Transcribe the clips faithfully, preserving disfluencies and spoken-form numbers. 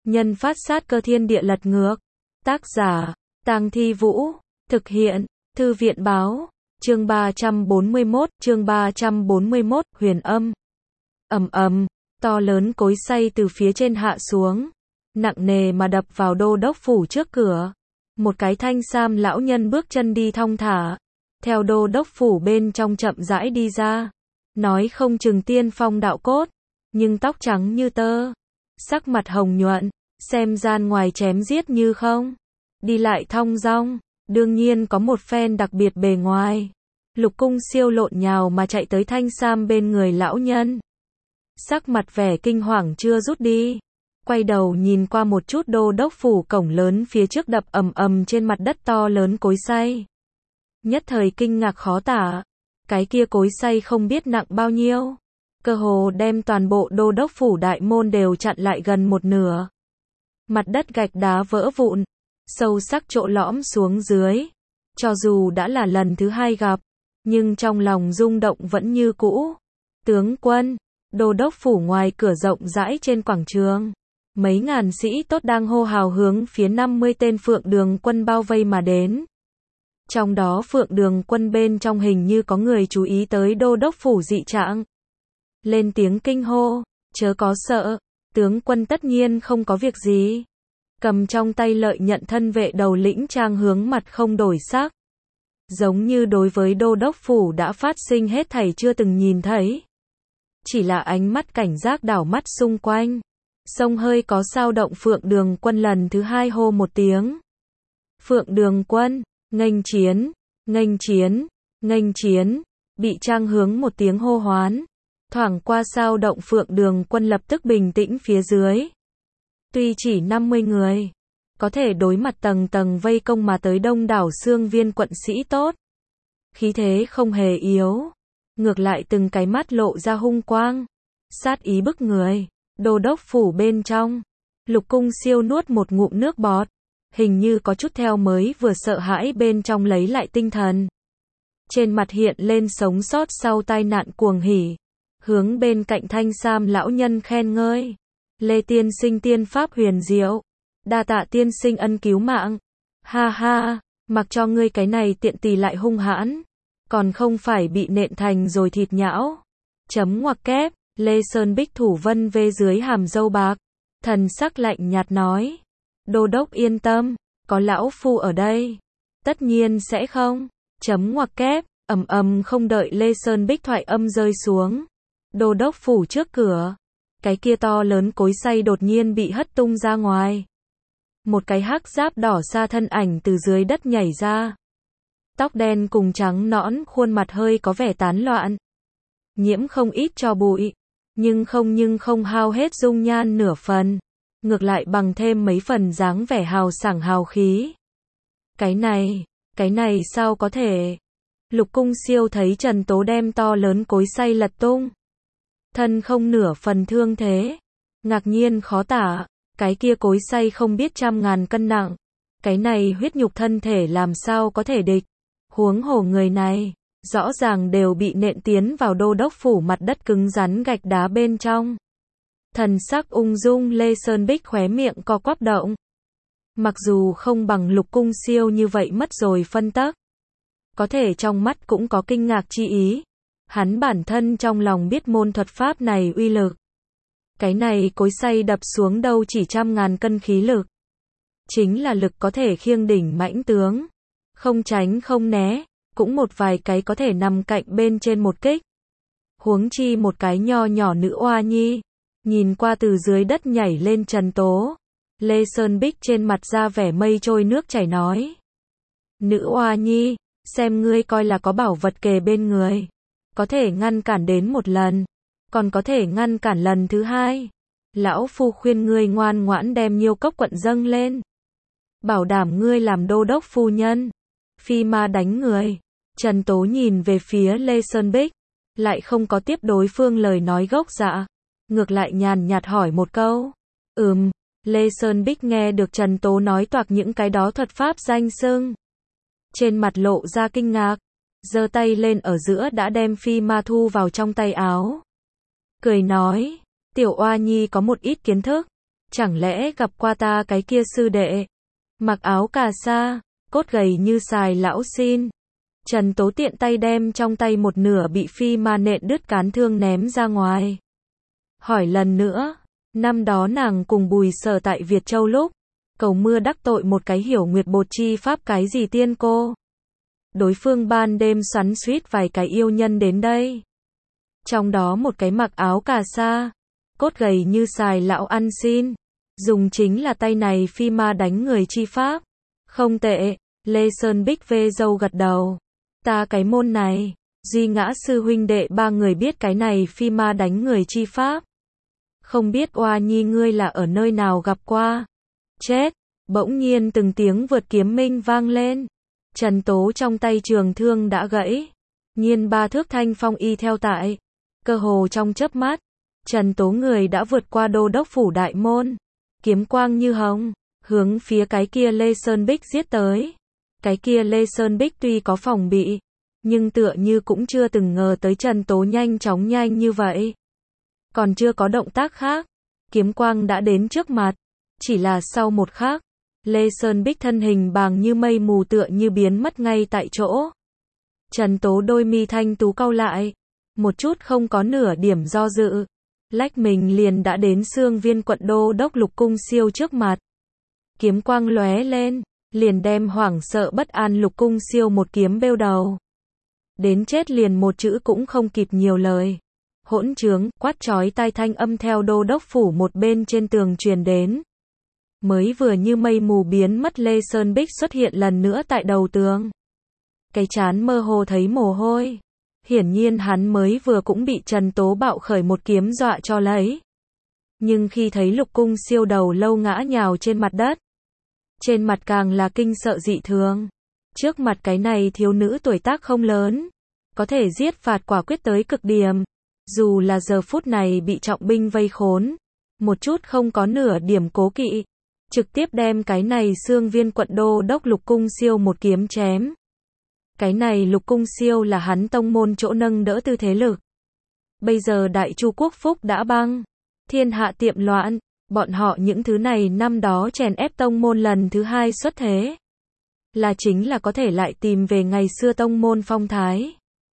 Nhân phát sát cơ thiên địa lật ngược. Tác giả, Tang Thi Vũ. Thực hiện, Thư viện báo. Chương ba trăm bốn mươi mốt, chương ba trăm bốn mươi mốt, huyền âm. Ầm ầm, to lớn cối xay từ phía trên hạ xuống, nặng nề mà đập vào đô đốc phủ trước cửa. Một cái thanh sam lão nhân bước chân đi thong thả, theo đô đốc phủ bên trong chậm rãi đi ra. Nói không chừng tiên phong đạo cốt, nhưng tóc trắng như tơ, sắc mặt hồng nhuận, xem gian ngoài chém giết như không. Đi lại thong dong, đương nhiên có một phen đặc biệt bề ngoài. Lục Cung Siêu lộn nhào mà chạy tới thanh sam bên người lão nhân. Sắc mặt vẻ kinh hoàng chưa rút đi, quay đầu nhìn qua một chút đô đốc phủ cổng lớn phía trước đập ầm ầm trên mặt đất to lớn cối xay. Nhất thời kinh ngạc khó tả, cái kia cối xay không biết nặng bao nhiêu, cơ hồ đem toàn bộ đô đốc phủ đại môn đều chặn lại gần một nửa. Mặt đất gạch đá vỡ vụn, sâu sắc chỗ lõm xuống dưới. Cho dù đã là lần thứ hai gặp, nhưng trong lòng rung động vẫn như cũ. Tướng quân, đô đốc phủ ngoài cửa rộng rãi trên quảng trường, mấy ngàn sĩ tốt đang hô hào hướng phía năm mươi tên Phượng Đường quân bao vây mà đến. Trong đó Phượng Đường quân bên trong hình như có người chú ý tới đô đốc phủ dị trạng, lên tiếng kinh hô, chớ có sợ, tướng quân tất nhiên không có việc gì. Cầm trong tay lợi nhận thân vệ đầu lĩnh trang hướng mặt không đổi sắc, giống như đối với đô đốc phủ đã phát sinh hết thảy chưa từng nhìn thấy. Chỉ là ánh mắt cảnh giác đảo mắt xung quanh, sông hơi có sao động. Phượng Đường quân lần thứ hai hô một tiếng. Phượng Đường quân, nghênh chiến, nghênh chiến, nghênh chiến, bị trang hướng một tiếng hô hoán. Thoảng qua sao động Phượng Đường quân lập tức bình tĩnh phía dưới. Tuy chỉ năm mươi người, có thể đối mặt tầng tầng vây công mà tới đông đảo xương viên quận sĩ tốt. Khí thế không hề yếu, ngược lại từng cái mắt lộ ra hung quang, sát ý bức người. Đô đốc phủ bên trong, Lục Cung Siêu nuốt một ngụm nước bọt, hình như có chút theo mới vừa sợ hãi bên trong lấy lại tinh thần. Trên mặt hiện lên sống sót sau tai nạn cuồng hỉ, hướng bên cạnh thanh sam lão nhân khen ngợi. Lê tiên sinh tiên pháp huyền diệu, đa tạ tiên sinh ân cứu mạng. Ha ha, mặc cho ngươi cái này tiện tỳ lại hung hãn, còn không phải bị nện thành rồi thịt nhão. Chấm ngoặc kép, Lê Sơn Bích thủ vân vê dưới hàm râu bạc, thần sắc lạnh nhạt nói. Đô đốc yên tâm, có lão phu ở đây, tất nhiên sẽ không. Chấm ngoặc kép, ầm ầm không đợi Lê Sơn Bích thoại âm rơi xuống. Đô đốc phủ trước cửa, cái kia to lớn cối xay đột nhiên bị hất tung ra ngoài. Một cái hắc giáp đỏ xa thân ảnh từ dưới đất nhảy ra. Tóc đen cùng trắng nõn, khuôn mặt hơi có vẻ tán loạn, nhiễm không ít tro bụi, nhưng không nhưng không hao hết dung nhan nửa phần, ngược lại bằng thêm mấy phần dáng vẻ hào sảng hào khí. Cái này, cái này sao có thể? Lục Cung Siêu thấy Trần Tố đem to lớn cối xay lật tung, thân không nửa phần thương thế, ngạc nhiên khó tả. Cái kia cối xay không biết trăm ngàn cân nặng, cái này huyết nhục thân thể làm sao có thể địch? Huống hồ người này, rõ ràng đều bị nện tiến vào đô đốc phủ mặt đất cứng rắn gạch đá bên trong. Thần sắc ung dung Lê Sơn Bích khóe miệng co quắp động. Mặc dù không bằng Lục Cung Siêu như vậy mất rồi phân tắc, có thể trong mắt cũng có kinh ngạc chi ý. Hắn bản thân trong lòng biết môn thuật pháp này uy lực. Cái này cối xay đập xuống đâu chỉ trăm ngàn cân khí lực, chính là lực có thể khiêng đỉnh mãnh tướng, không tránh không né, cũng một vài cái có thể nằm cạnh bên trên một kích. Huống chi một cái nho nhỏ nữ oa nhi, nhìn qua từ dưới đất nhảy lên Trần Tố. Lê Sơn Bích trên mặt ra vẻ mây trôi nước chảy nói. Nữ oa nhi, xem ngươi coi là có bảo vật kề bên người, có thể ngăn cản đến một lần, còn có thể ngăn cản lần thứ hai. Lão phu khuyên ngươi ngoan ngoãn đem Nhiêu Cốc quận dâng lên, bảo đảm ngươi làm đô đốc phu nhân, phi ma đánh người. Trần Tố nhìn về phía Lê Sơn Bích, lại không có tiếp đối phương lời nói gốc dạ, ngược lại nhàn nhạt hỏi một câu. Ừm. Lê Sơn Bích nghe được Trần Tố nói toạc những cái đó thuật pháp danh xưng, trên mặt lộ ra kinh ngạc, giơ tay lên ở giữa đã đem phi ma thu vào trong tay áo, cười nói, tiểu oa nhi có một ít kiến thức, chẳng lẽ gặp qua ta cái kia sư đệ? Mặc áo cà sa, cốt gầy như sài lão xin. Trần Tố tiện tay đem trong tay một nửa bị phi ma nện đứt cán thương ném ra ngoài. Hỏi lần nữa, năm đó nàng cùng Bùi Sở tại Việt Châu lúc cầu mưa đắc tội một cái hiểu nguyệt bột chi pháp cái gì tiên cô. Đối phương ban đêm xoắn suýt vài cái yêu nhân đến đây. Trong đó một cái mặc áo cà sa, cốt gầy như sài lão ăn xin. Dùng chính là tay này phi ma đánh người chi pháp. Không tệ, Lê Sơn Bích vê dâu gật đầu. Ta cái môn này, Duy Ngã sư huynh đệ ba người biết cái này phi ma đánh người chi pháp. Không biết oa nhi ngươi là ở nơi nào gặp qua. Chết, bỗng nhiên từng tiếng vượt kiếm minh vang lên. Trần Tố trong tay trường thương đã gãy. Nhiên ba thước thanh phong y theo tại. Cơ hồ trong chớp mắt, Trần Tố người đã vượt qua đô đốc phủ đại môn. Kiếm quang như hồng, hướng phía cái kia Lê Sơn Bích giết tới. Cái kia Lê Sơn Bích tuy có phòng bị, nhưng tựa như cũng chưa từng ngờ tới Trần Tố nhanh chóng nhanh như vậy. Còn chưa có động tác khác, kiếm quang đã đến trước mặt. Chỉ là sau một khắc, Lê Sơn Bích thân hình bàng như mây mù tựa như biến mất ngay tại chỗ. Trần Tố đôi mi thanh tú cau lại, một chút không có nửa điểm do dự. Lách mình liền đã đến Xương Viên quận đô đốc Lục Cung Siêu trước mặt. Kiếm quang lóe lên, liền đem hoảng sợ bất an Lục Cung Siêu một kiếm bêu đầu. Đến chết liền một chữ cũng không kịp nhiều lời. Hỗn trướng, quát chói tai thanh âm theo đô đốc phủ một bên trên tường truyền đến. Mới vừa như mây mù biến mất Lê Sơn Bích xuất hiện lần nữa tại đầu tường. Cái trán mơ hồ thấy mồ hôi. Hiển nhiên hắn mới vừa cũng bị Trần Tố bạo khởi một kiếm dọa cho lấy. Nhưng khi thấy Lục Cung Siêu đầu lâu ngã nhào trên mặt đất, trên mặt càng là kinh sợ dị thường. Trước mặt cái này thiếu nữ tuổi tác không lớn, có thể giết phạt quả quyết tới cực điểm. Dù là giờ phút này bị trọng binh vây khốn, một chút không có nửa điểm cố kỵ, trực tiếp đem cái này Xương Viên quận đô đốc Lục Cung Siêu một kiếm chém. Cái này Lục Cung Siêu là hắn tông môn chỗ nâng đỡ tư thế lực. Bây giờ Đại Chu quốc phúc đã băng, thiên hạ tiệm loạn, bọn họ những thứ này năm đó chèn ép tông môn lần thứ hai xuất thế. Là chính là có thể lại tìm về ngày xưa tông môn phong thái.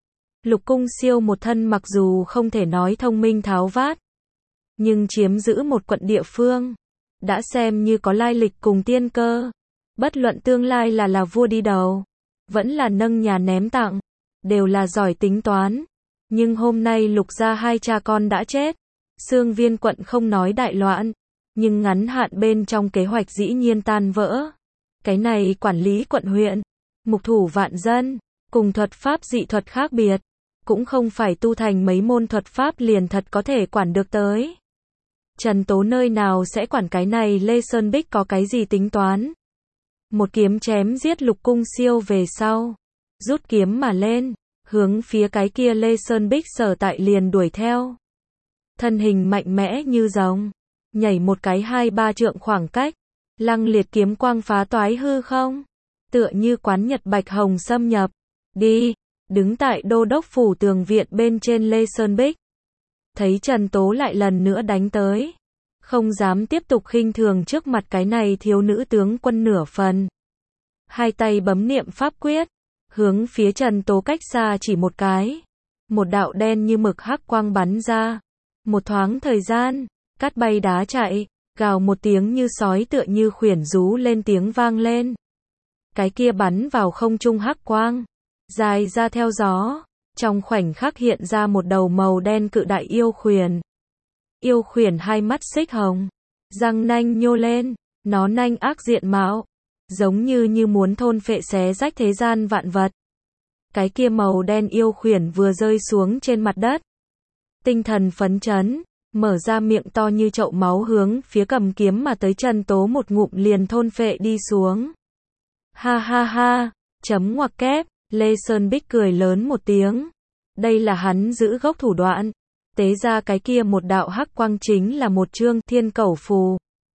Lục Cung Siêu một thân mặc dù không thể nói thông minh tháo vát, nhưng chiếm giữ một quận địa phương, đã xem như có lai lịch cùng tiên cơ. Bất luận tương lai là là vua đi đầu, vẫn là nâng nhà ném tặng, đều là giỏi tính toán. Nhưng hôm nay Lục gia hai cha con đã chết, Xương Viên quận không nói đại loạn, nhưng ngắn hạn bên trong kế hoạch dĩ nhiên tan vỡ. Cái này quản lý quận huyện, mục thủ vạn dân, cùng thuật pháp dị thuật khác biệt, cũng không phải tu thành mấy môn thuật pháp liền thật có thể quản được tới. Trần Tố nơi nào sẽ quản cái này Lê Sơn Bích có cái gì tính toán. Một kiếm chém giết Lục Cung Siêu về sau, rút kiếm mà lên, hướng phía cái kia Lê Sơn Bích sở tại liền đuổi theo. Thân hình mạnh mẽ như rồng, nhảy một cái hai ba trượng khoảng cách, lăng liệt kiếm quang phá toái hư không, tựa như quán nhật bạch hồng xâm nhập. Đi, đứng tại đô đốc phủ tường viện bên trên Lê Sơn Bích, thấy Trần Tố lại lần nữa đánh tới, không dám tiếp tục khinh thường trước mặt cái này thiếu nữ tướng quân nửa phần. Hai tay bấm niệm pháp quyết, hướng phía Trần Tố cách xa chỉ một cái. Một đạo đen như mực hắc quang bắn ra. Một thoáng thời gian, cát bay đá chạy, gào một tiếng như sói tựa như khuyển rú lên tiếng vang lên. Cái kia bắn vào không trung hắc quang, dài ra theo gió, trong khoảnh khắc hiện ra một đầu màu đen cự đại yêu khuyển. Yêu khuyển hai mắt xích hồng, răng nanh nhô lên, nó nanh ác diện mạo, giống như như muốn thôn phệ xé rách thế gian vạn vật. Cái kia màu đen yêu khuyển vừa rơi xuống trên mặt đất, tinh thần phấn chấn, mở ra miệng to như chậu máu hướng phía cầm kiếm mà tới Trần Tố một ngụm liền thôn phệ đi xuống. Ha ha ha, chấm ngoặc kép, Lê Sơn Bích cười lớn một tiếng. Đây là hắn giữ gốc thủ đoạn. Tế ra cái kia một đạo hắc quang chính là một chương Thiên Cẩu Phù.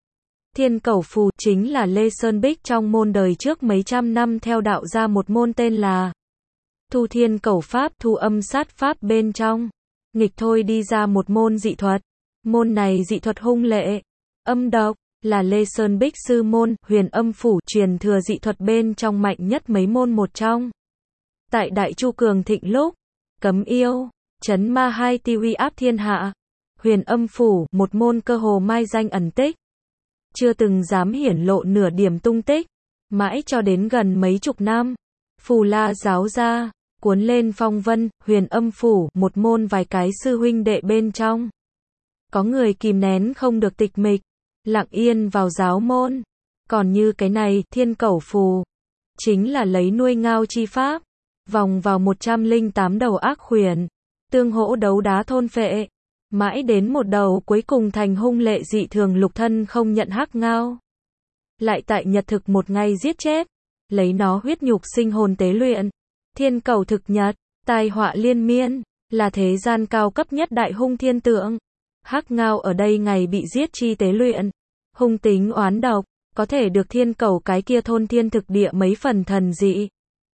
Thiên Cẩu Phù chính là Lê Sơn Bích trong môn đời trước mấy trăm năm theo đạo ra một môn tên là Thu Thiên Cẩu Pháp, thu âm sát pháp bên trong. Nghịch thôi đi ra một môn dị thuật. Môn này dị thuật hung lệ, Âm độc, là Lê Sơn Bích sư môn, Huyền Âm Phủ, truyền thừa dị thuật bên trong mạnh nhất mấy môn một trong. Tại Đại Chu Cường Thịnh lúc, cấm yêu, trấn ma hai ti uy áp thiên hạ. Huyền Âm Phủ, một môn cơ hồ mai danh ẩn tích. Chưa từng dám hiển lộ nửa điểm tung tích. Mãi cho đến gần mấy chục năm, Phù La giáo ra, cuốn lên phong vân, Huyền Âm Phủ, một môn vài cái sư huynh đệ bên trong. Có người kìm nén không được tịch mịch, lặng yên vào giáo môn. Còn như cái này, Thiên Cẩu Phù, chính là lấy nuôi ngao chi pháp, vòng vào một trăm lẻ tám đầu ác khuyển, tương hỗ đấu đá thôn phệ, mãi đến một đầu cuối cùng thành hung lệ dị thường lục thân không nhận hắc ngao. Lại tại nhật thực một ngày giết chết, lấy nó huyết nhục sinh hồn tế luyện. Thiên Cẩu thực nhật, tai họa liên miên, là thế gian cao cấp nhất đại hung thiên tượng. Hắc ngao ở đây ngày bị giết chi tế luyện, hung tính oán độc, có thể được Thiên Cẩu cái kia thôn thiên thực địa mấy phần thần dị.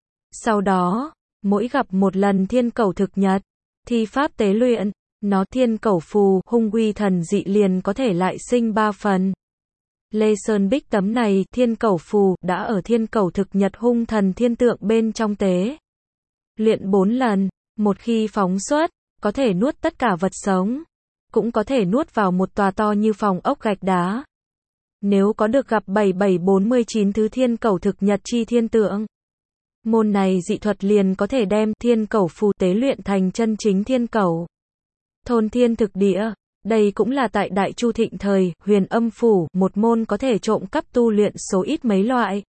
Sau đó, mỗi gặp một lần Thiên Cẩu thực nhật, thi pháp tế luyện, nó Thiên Cẩu Phù, hung uy thần dị liền có thể lại sinh ba phần. Lê Sơn Bích tấm này, Thiên Cẩu Phù, đã ở Thiên Cẩu thực nhật hung thần thiên tượng bên trong tế luyện bốn lần, một khi phóng xuất, có thể nuốt tất cả vật sống, cũng có thể nuốt vào một tòa to như phòng ốc gạch đá. Nếu có được gặp bảy bảy bốn mươi chín thứ Thiên Cẩu thực nhật chi thiên tượng, môn này dị thuật liền có thể đem Thiên Cẩu Phù tế luyện thành chân chính Thiên Cẩu. Thôn thiên thực địa, đây cũng là tại Đại Chu thịnh thời, Huyền Âm Phủ, một môn có thể trộm cắp tu luyện số ít mấy loại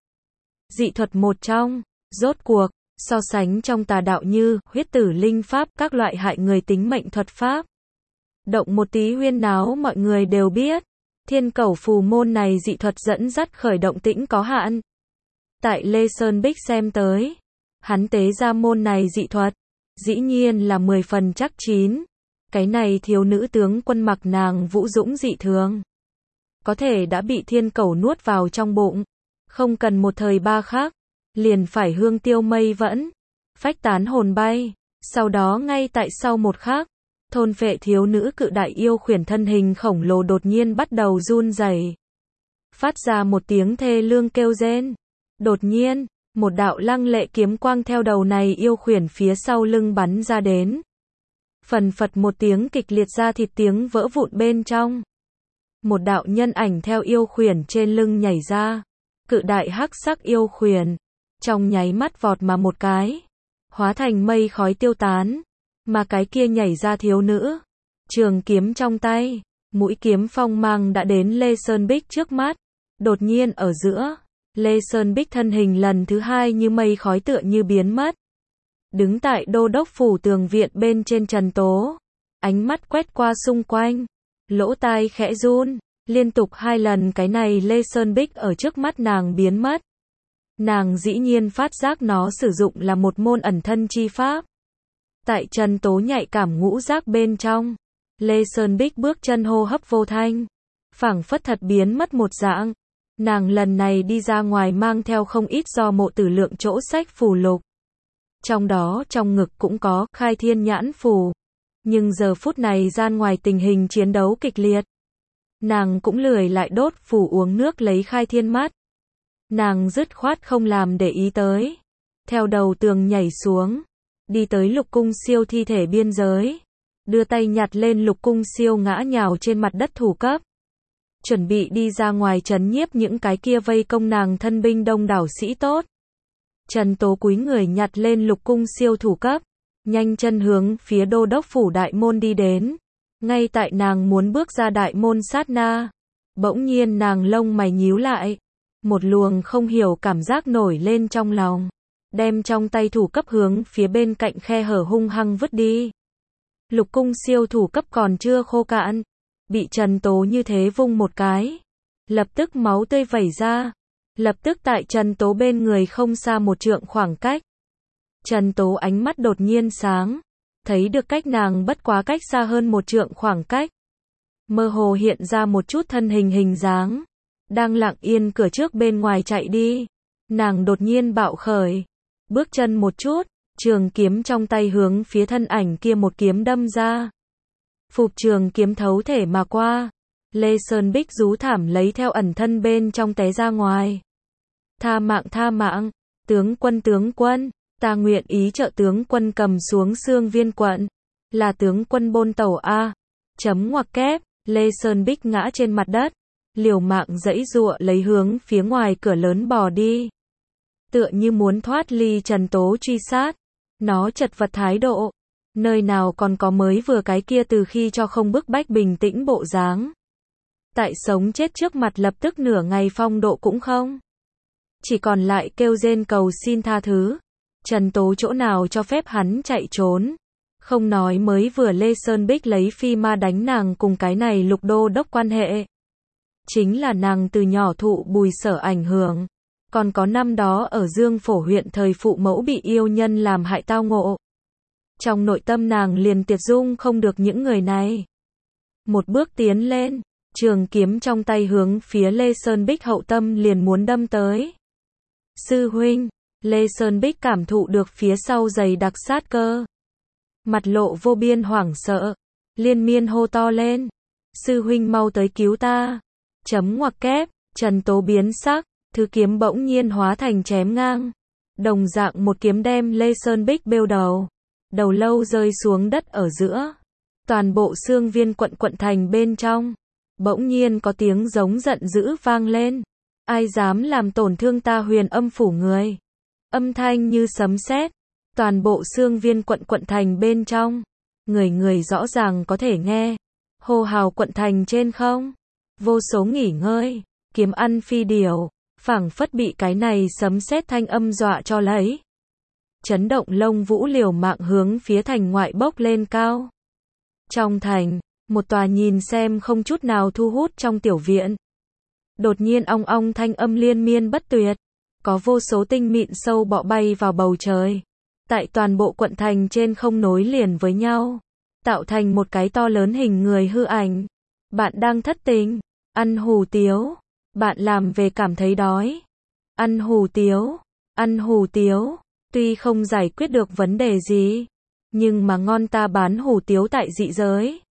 dị thuật một trong. Rốt cuộc, so sánh trong tà đạo như huyết tử linh pháp, các loại hại người tính mệnh thuật pháp, động một tí huyên náo mọi người đều biết. Thiên Cẩu Phù môn này dị thuật dẫn dắt khởi động tĩnh có hạn. Tại Lê Sơn Bích xem tới, hắn tế ra môn này dị thuật, dĩ nhiên là mười phần chắc chín. Cái này thiếu nữ tướng quân mặc nàng vũ dũng dị thường, có thể đã bị Thiên Cẩu nuốt vào trong bụng, không cần một thời ba khắc, liền phải hương tiêu mây vẫn, phách tán hồn bay. Sau đó ngay tại sau một khắc, thôn phệ thiếu nữ cự đại yêu khuyển thân hình khổng lồ đột nhiên bắt đầu run rẩy, phát ra một tiếng thê lương kêu rên. Đột nhiên, một đạo lăng lệ kiếm quang theo đầu này yêu khuyển phía sau lưng bắn ra đến. Phần phật một tiếng kịch liệt ra thịt tiếng vỡ vụn bên trong. Một đạo nhân ảnh theo yêu khuyển trên lưng nhảy ra. Cự đại hắc sắc yêu khuyển, trong nháy mắt vọt mà một cái, hóa thành mây khói tiêu tán. Mà cái kia nhảy ra thiếu nữ, trường kiếm trong tay, mũi kiếm phong mang đã đến Lê Sơn Bích trước mắt. Đột nhiên ở giữa, Lê Sơn Bích thân hình lần thứ hai như mây khói tựa như biến mất. Đứng tại đô đốc phủ tường viện bên trên Trần Tố, ánh mắt quét qua xung quanh, lỗ tai khẽ run, liên tục hai lần cái này Lê Sơn Bích ở trước mắt nàng biến mất. Nàng dĩ nhiên phát giác nó sử dụng là một môn ẩn thân chi pháp. Tại Trần Tố nhạy cảm ngũ giác bên trong, Lê Sơn Bích bước chân hô hấp vô thanh, phảng phất thật biến mất một dạng. Nàng lần này đi ra ngoài mang theo không ít do mộ tử lượng chỗ sách phù lục. Trong đó trong ngực cũng có khai thiên nhãn phù. Nhưng giờ phút này gian ngoài tình hình chiến đấu kịch liệt, nàng cũng lười lại đốt phù uống nước lấy khai thiên mắt. Nàng dứt khoát không làm để ý tới. Theo đầu tường nhảy xuống, đi tới Lục Cung Siêu thi thể biên giới, đưa tay nhặt lên Lục Cung Siêu ngã nhào trên mặt đất thủ cấp. Chuẩn bị đi ra ngoài trấn nhiếp những cái kia vây công nàng thân binh đông đảo sĩ tốt. Trần Tố cúi người nhặt lên Lục Cung Siêu thủ cấp, nhanh chân hướng phía đô đốc phủ đại môn đi đến. Ngay tại nàng muốn bước ra đại môn sát na, bỗng nhiên nàng lông mày nhíu lại, một luồng không hiểu cảm giác nổi lên trong lòng, đem trong tay thủ cấp hướng phía bên cạnh khe hở hung hăng vứt đi. Lục Cung Siêu thủ cấp còn chưa khô cạn, bị Trần Tố như thế vung một cái, lập tức máu tươi vẩy ra. Lập tức tại Trần Tố bên người không xa một trượng khoảng cách. Trần Tố ánh mắt đột nhiên sáng, thấy được cách nàng bất quá cách xa hơn một trượng khoảng cách. Mơ hồ hiện ra một chút thân hình hình dáng, đang lặng yên cửa trước bên ngoài chạy đi. Nàng đột nhiên bạo khởi, bước chân một chút, trường kiếm trong tay hướng phía thân ảnh kia một kiếm đâm ra. Phục trường kiếm thấu thể mà qua, Lê Sơn Bích rú thảm lấy theo ẩn thân bên trong té ra ngoài. Tha mạng tha mạng, tướng quân tướng quân, ta nguyện ý trợ tướng quân cầm xuống Xương Viên quận. Là tướng quân bôn tẩu a. Chấm ngoặc kép, Lê Sơn Bích ngã trên mặt đất, liều mạng giãy giụa lấy hướng phía ngoài cửa lớn bò đi. Tựa như muốn thoát ly Trần Tố truy sát, nó chật vật thái độ, nơi nào còn có mới vừa cái kia từ khi cho không bức bách bình tĩnh bộ dáng. Tại sống chết trước mặt lập tức nửa ngày phong độ cũng không. Chỉ còn lại kêu rên cầu xin tha thứ. Trần Tố chỗ nào cho phép hắn chạy trốn. Không nói mới vừa Lê Sơn Bích lấy phi ma đánh nàng cùng cái này Lục đô đốc quan hệ. Chính là nàng từ nhỏ thụ Bùi Sở ảnh hưởng. Còn có năm đó ở Dương Phổ huyện thời phụ mẫu bị yêu nhân làm hại tao ngộ. Trong nội tâm nàng liền tiệt dung không được những người này. Một bước tiến lên, trường kiếm trong tay hướng phía Lê Sơn Bích hậu tâm liền muốn đâm tới. Sư huynh, Lê Sơn Bích cảm thụ được phía sau dày đặc sát cơ. Mặt lộ vô biên hoảng sợ, liên miên hô to lên. Sư huynh mau tới cứu ta. Chấm ngoặc kép, Trần Tố biến sắc, thứ kiếm bỗng nhiên hóa thành chém ngang. Đồng dạng một kiếm đem Lê Sơn Bích bêu đầu. Đầu lâu rơi xuống đất ở giữa. Toàn bộ Xương Viên quận quận thành bên trong. Bỗng nhiên có tiếng giống giận dữ vang lên. Ai dám làm tổn thương ta Huyền Âm phủ người. Âm thanh như sấm sét. Toàn bộ Xương Viên quận quận thành bên trong. Người người rõ ràng có thể nghe. Hô hào quận thành trên không. Vô số nghỉ ngơi. Kiếm ăn phi điểu. Phảng phất bị cái này sấm sét thanh âm dọa cho lấy. Chấn động lông vũ liều mạng hướng phía thành ngoại bốc lên cao. Trong thành, một tòa nhìn xem không chút nào thu hút trong tiểu viện. Đột nhiên ong ong thanh âm liên miên bất tuyệt. Có vô số tinh mịn sâu bọ bay vào bầu trời. Tại toàn bộ quận thành trên không nối liền với nhau. Tạo thành một cái to lớn hình người hư ảnh. Bạn đang thất tình. Ăn hủ tiếu. Bạn làm về cảm thấy đói. Ăn hủ tiếu. Ăn hủ tiếu. Tuy không giải quyết được vấn đề gì. Nhưng mà ngon ta bán hủ tiếu tại dị giới.